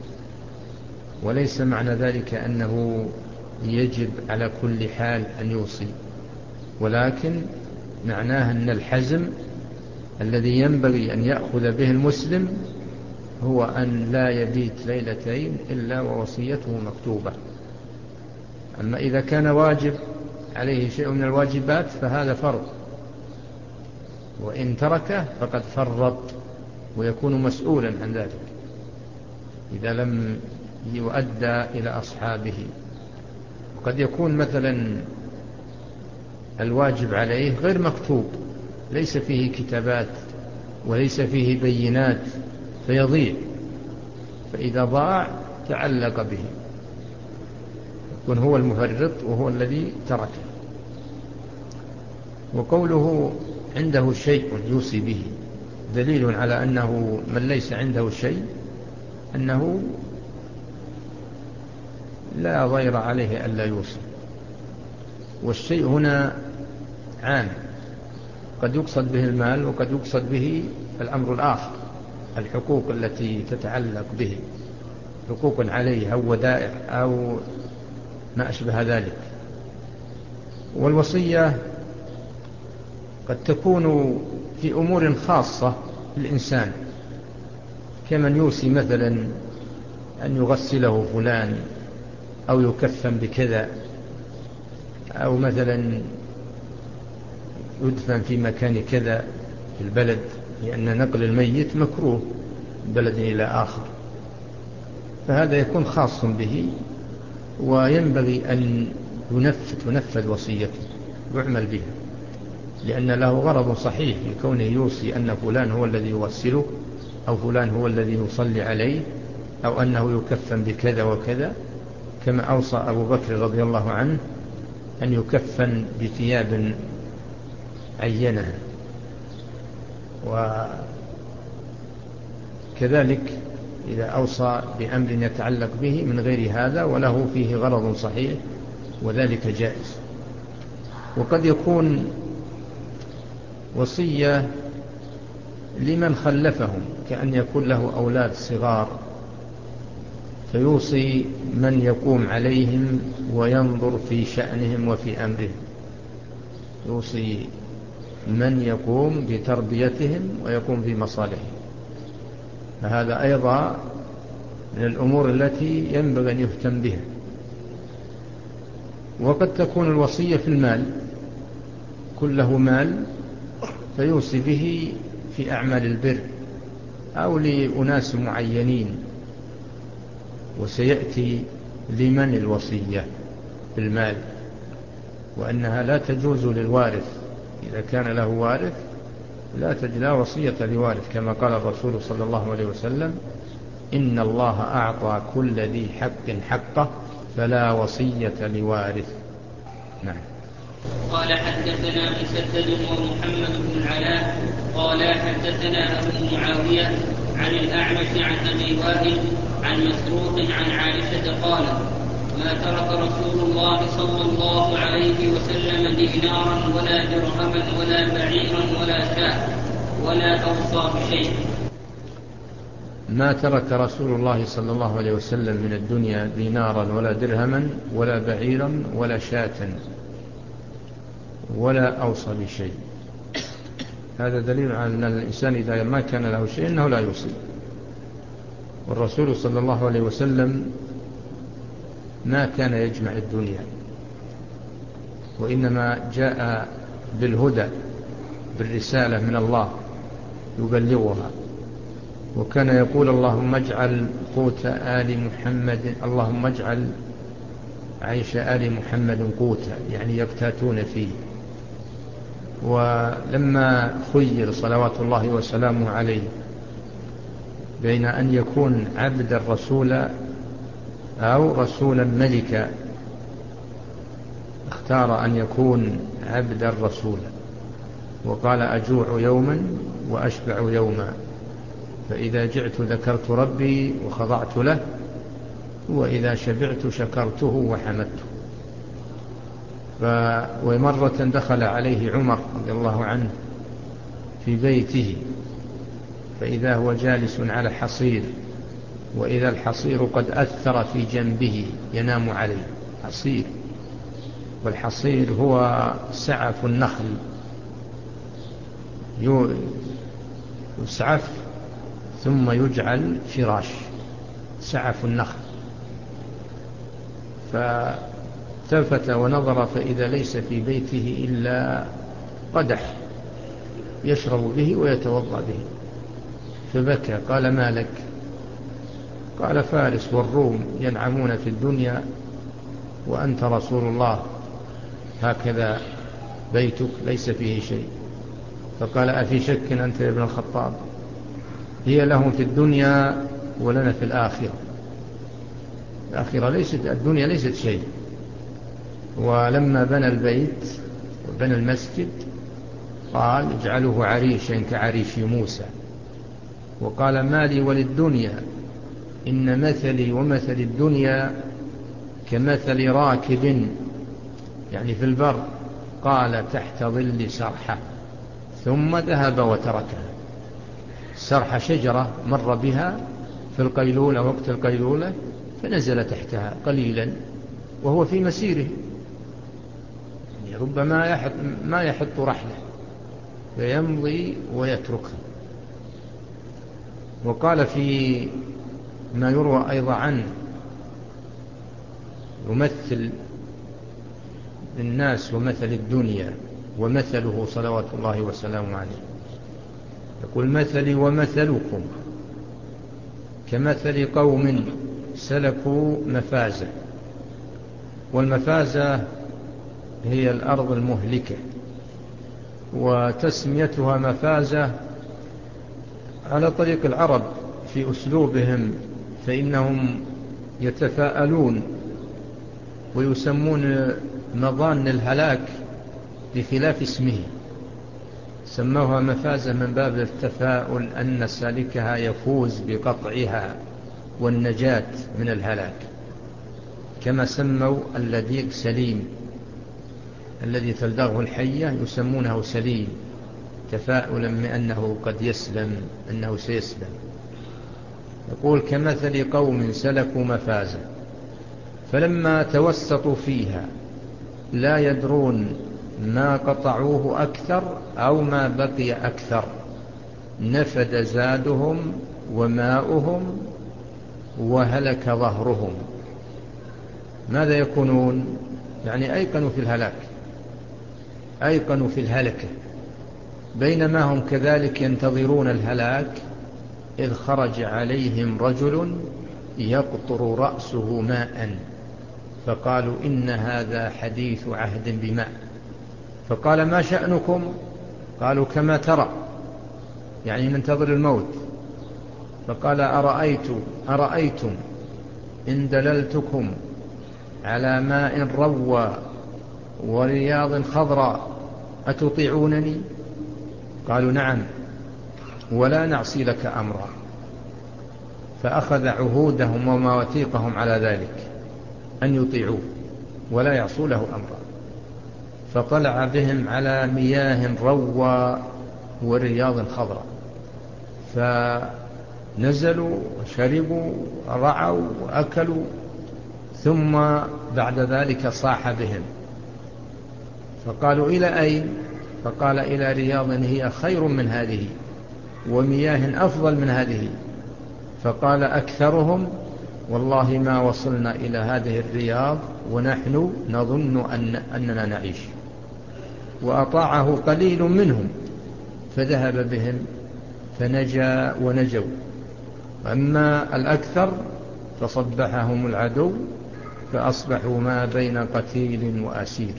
وليس معنى ذلك أنه يجب على كل حال أن يوصي، ولكن معناه أن الحزم الذي ينبغي أن يأخذ به المسلم هو أن لا يبيت ليلتين إلا ووصيته مكتوبة. أما إذا كان واجب عليه شيء من الواجبات فهذا فرض، وإن تركه فقد فرط ويكون مسؤولا عن ذلك إذا لم يؤدى إلى أصحابه. وقد يكون مثلا الواجب عليه غير مكتوب، ليس فيه كتابات وليس فيه بينات، فيضيع، فإذا ضاع تعلق به، يكون هو المفرط وهو الذي تركه. وقوله عنده شيء يوصي به دليل على أنه من ليس عنده شيء أنه لا ضير عليه ألا يوصي. والشيء هنا عام، قد يقصد به المال وقد يقصد به الأمر الآخر، الحقوق التي تتعلق به، حقوق عليه أو ودائع أو ما أشبه ذلك. والوصية قد تكون في أمور خاصة للإنسان، كمن يوصي مثلا أن يغسله فلان أو يكفن بكذا، أو مثلا يدفن في مكان كذا في البلد، لأن نقل الميت مكروه من بلد إلى آخر، فهذا يكون خاص به، وينبغي أن ينفذ, تنفذ وصيته يعمل بها، لأن له غرض صحيح في كونه يوصي أن فلان هو الذي يغسله، أو فلان هو الذي يصلي عليه، أو أنه يكفن بكذا وكذا، كما أوصى أبو بكر رضي الله عنه أن يكفن بثياب عينها. وكذلك إذا أوصى بأمر يتعلق به من غير هذا وله فيه غرض صحيح وذلك جائز. وقد يكون وصية لمن خلفهم، كأن يكون له أولاد صغار فيوصي من يقوم عليهم وينظر في شأنهم وفي أمرهم، يوصي من يقوم بتربيتهم ويقوم في مصالحهم، فهذا أيضا من الأمور التي ينبغي أن يهتم بها. وقد تكون الوصية في المال، كله مال فيوصي به في أعمال البر أو لأناس معينين، وسيأتي لمن الوصية في المال، وأنها لا تجوز للوارث إذا كان له وارث، لا تجلا وصية لوارث، كما قال الرسول صلى الله عليه وسلم: إن الله أعطى كل ذي حق حقه فلا وصية لوارث. نعم. قال حدثنا مسدد ومحمد بن العلاء قال حدثنا أبو معاوية عن الأعمش عن أبي وائل عن مسروق عن عائشة قال: ما ترك رسول الله صلى الله عليه وسلم دينارا ولا درهما ولا بعيرا ولا شاة ولا أوصى بشيء. ما ترك رسول الله صلى الله عليه وسلم من الدنيا دينارا ولا درهما ولا بعيرا ولا شاة ولا أوصى بشيء. هذا دليل على أن الإنسان إذا ما كان له شيء أنه لا يوصي. والرسول صلى الله عليه وسلم ما كان يجمع الدنيا، وإنما جاء بالهدى بالرسالة من الله يبلغها، وكان يقول: اللهم اجعل قوت آل محمد، اللهم اجعل عيش آل محمد قوتا، يعني يقتاتون فيه. ولما خير صلوات الله وسلامه عليه بين أن يكون عبدا رسولا أو رسولا ملكا، اختار أن يكون عبدا رسولا، وقال: أجوع يوما وأشبع يوما، فإذا جعت ذكرت ربي وخضعت له، وإذا شبعت شكرته وحمدته. ف... ومرة دخل عليه عمر رضي الله عنه في بيته، فإذا هو جالس على حصير، وإذا الحصير قد أثر في جنبه ينام عليه. حصير، والحصير هو سعف النخل، يسعف ثم يجعل فراش، سعف النخل. فالتفت ونظر فإذا ليس في بيته إلا قدح يشرب به ويتوضأ به، فبكى. قال: ما لك؟ قال: فارس والروم ينعمون في الدنيا وأنت رسول الله، هكذا بيتك ليس فيه شيء. فقال: أفي شك أنت يا ابن الخطاب؟ هي لهم في الدنيا ولنا في الآخرة. الآخرة ليست، الدنيا ليست شيء. ولما بنى البيت وبنى المسجد قال: اجعله عريشا كعريش موسى. وقال: مالي وللدنيا إن مثلي ومثل الدنيا كمثل راكب، يعني في البر، قال: تحت ظل سرحة، ثم ذهب وتركها. سرحة شجرة مر بها في القيلولة، وقت القيلولة، فنزل تحتها قليلا وهو في مسيره، يعني ربما يحط ما يحط رحله فيمضي ويتركها. وقال في ما يروى أيضا عنه، يمثل الناس ومثل الدنيا ومثله صلوات الله وسلامه عليه، يقول: مثلي ومثلكم كمثل قوم سلكوا مفازة. والمفازة هي الأرض المهلكة، وتسميتها مفازة على طريق العرب في أسلوبهم، فإنهم يتفاءلون ويسمون مظان الهلاك بخلاف اسمه، سموها مفازة من باب التفاؤل أن سالكها يفوز بقطعها والنجاة من الهلاك، كما سموا اللديق سليم، الذي تلدغه الحية يسمونه سليم، تفاؤلا من أنه قد يسلم، أنه سيسلم. يقول: كمثل قوم سلكوا مفازة فلما توسطوا فيها لا يدرون ما قطعوه أكثر أو ما بقي أكثر، نفد زادهم وماؤهم وهلك ظهرهم. ماذا يكونون؟ يعني أيقنوا في الهلاك، أيقنوا في الهلكة. بينما هم كذلك ينتظرون الهلاك إذ خرج عليهم رجل يقطر رأسه ماء، فقالوا إن هذا حديث عهد بماء. فقال ما شأنكم؟ قالوا كما ترى، يعني ننتظر الموت. فقال أرأيت أرأيتم إن دللتكم على ماء روى ورياض خضراء أتطيعونني؟ قالوا نعم ولا نعصي لك أمرا. فأخذ عهودهم ومواثيقهم على ذلك أن يطيعوه ولا يعصوا له أمرا. فطلع بهم على مياه روى ورياض خضراء، فنزلوا وشربوا ورعوا وأكلوا، ثم بعد ذلك صاح بهم. فقالوا إلى أين؟ فقال إلى رياض هي خير من هذه ومياه أفضل من هذه. فقال أكثرهم والله ما وصلنا إلى هذه الرياض ونحن نظن أن أننا نعيش. وأطاعه قليل منهم فذهب بهم فنجا ونجوا. أما الأكثر فصبحهم العدو فأصبحوا ما بين قتيل وأسير.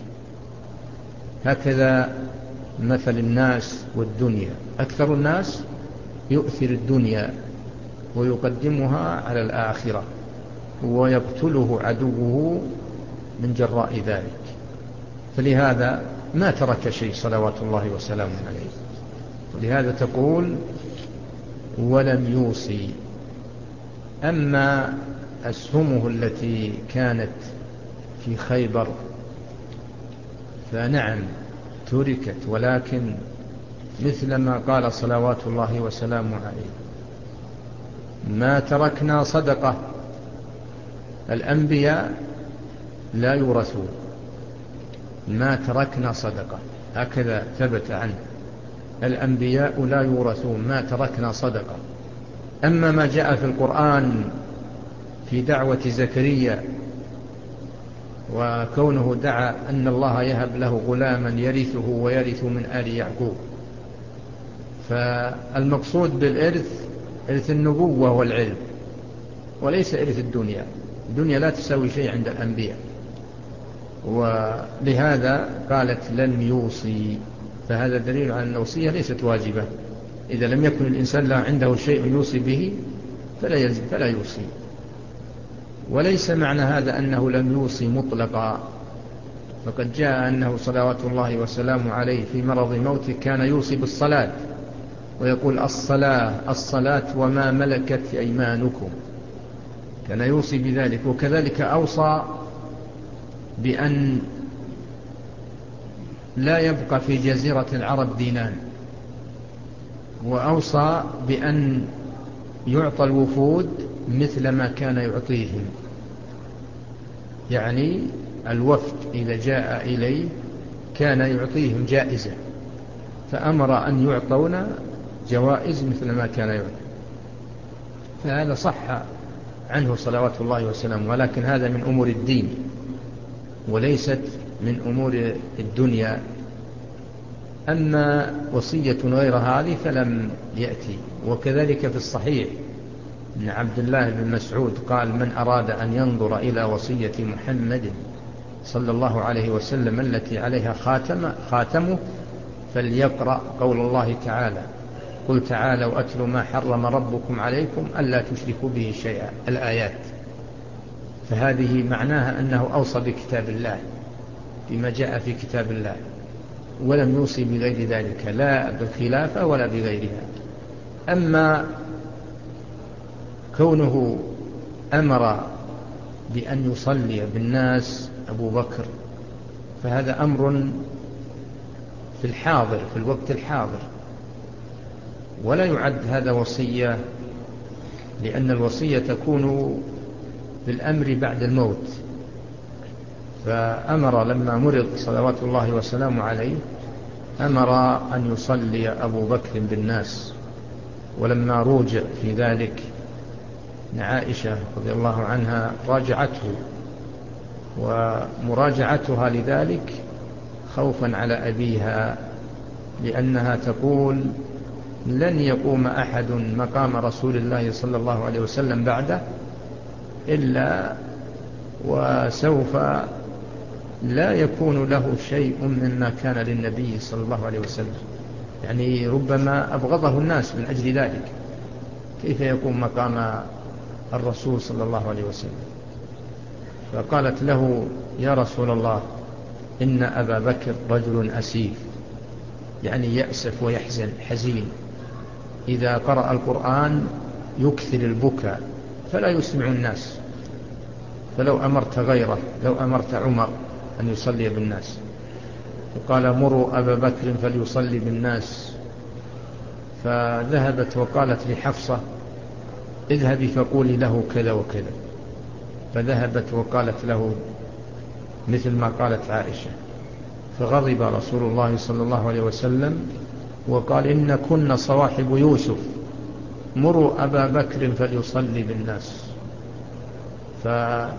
هكذا مثل الناس والدنيا. أكثر الناس يؤثر الدنيا ويقدمها على الآخرة ويقتله عدوه من جراء ذلك. فلهذا ما ترك شيء صلوات الله وسلامه عليه. ولهذا تقول ولم يوصي. أما أسهمه التي كانت في خيبر فنعم تركت، ولكن مثل ما قال صلوات الله وسلامه عليه ما تركنا صدقة. الأنبياء لا يورثون، ما تركنا صدقة، هكذا ثبت عنه. الأنبياء لا يورثون، ما تركنا صدقة. أما ما جاء في القرآن في دعوة زكريا وكونه دعا أن الله يهب له غلاما يرثه ويرث من آل يعقوب، فالمقصود بالإرث إرث النبوة والعلم وليس إرث الدنيا. الدنيا لا تساوي شيء عند الأنبياء. ولهذا قالت لم يوصي، فهذا دليل على أن الوصية ليست واجبة. إذا لم يكن الإنسان لا عنده شيء يوصي به فلا يلزم فلا يوصي. وليس معنى هذا أنه لم يوصي مطلقا، فقد جاء أنه صلوات الله وسلامه عليه في مرض موته كان يوصي بالصلاة ويقول الصلاة الصلاة وما ملكت أيمانكم، كان يوصي بذلك. وكذلك أوصى بأن لا يبقى في جزيرة العرب دينان، وأوصى بأن يعطى الوفود مثل ما كان يعطيهم، يعني الوفد إذا جاء إليه كان يعطيهم جائزة، فأمر أن يعطونا جوائز مثل ما كان يعطي. فهذا صح عنه صلوات الله وسلامه، ولكن هذا من أمور الدين وليست من أمور الدنيا. أما وصية غير هذه فلم يأتي. وكذلك في الصحيح أن عبد الله بن مسعود قال من أراد أن ينظر إلى وصية محمد صلى الله عليه وسلم التي عليها خاتم خاتمه فليقرأ قول الله تعالى قل تعالوا أتلوا ما حرم ربكم عليكم ألا تشركوا به شيئا، الآيات. فهذه معناها أنه أوصى بكتاب الله بما جاء في كتاب الله، ولم يوصي بغير ذلك لا بالخلافة ولا بغيرها. أما كونه أمر بأن يصلي بالناس أبو بكر فهذا أمر في الحاضر في الوقت الحاضر، ولا يعد هذا وصية، لأن الوصية تكون بالأمر بعد الموت. فأمر لما مرض صلوات الله وسلامه عليه أمر أن يصلي أبو بكر بالناس. ولما روجع في ذلك عائشة رضي الله عنها راجعته ومراجعتها لذلك خوفا على أبيها، لأنها تقول لن يقوم أحد مقام رسول الله صلى الله عليه وسلم بعده إلا وسوف لا يكون له شيء مما كان للنبي صلى الله عليه وسلم، يعني ربما أبغضه الناس من أجل ذلك، كيف يقوم مقام الرسول صلى الله عليه وسلم. فقالت له يا رسول الله إن أبا بكر رجل أسيف، يعني يأسف ويحزن حزين، إذا قرأ القرآن يكثر البكاء فلا يسمع الناس، فلو أمرت غيره، لو أمرت عمر أن يصلي بالناس، فقال مروا أبا بكر فليصلي بالناس. فذهبت وقالت لحفصة اذهبي فقولي له كذا وكذا، فذهبت وقالت له مثل ما قالت عائشة، فغضب رسول الله صلى الله عليه وسلم وقال إن كن صواحب يوسف مروا أبا بكر فليصلي بالناس. فكرر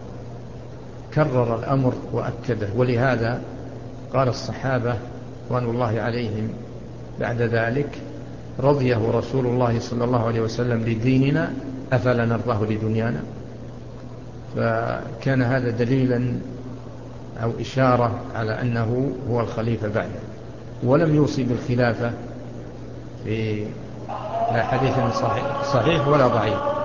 الأمر وأكده، ولهذا قال الصحابة رضوان الله عليهم بعد ذلك رضيه رسول الله صلى الله عليه وسلم لديننا أفلا نرضاه لدنيانا. فكان هذا دليلا أو إشارة على أنه هو الخليفة بعده، ولم يوصي بالخلافة في لا حديث صحيح, صحيح ولا ضعيف.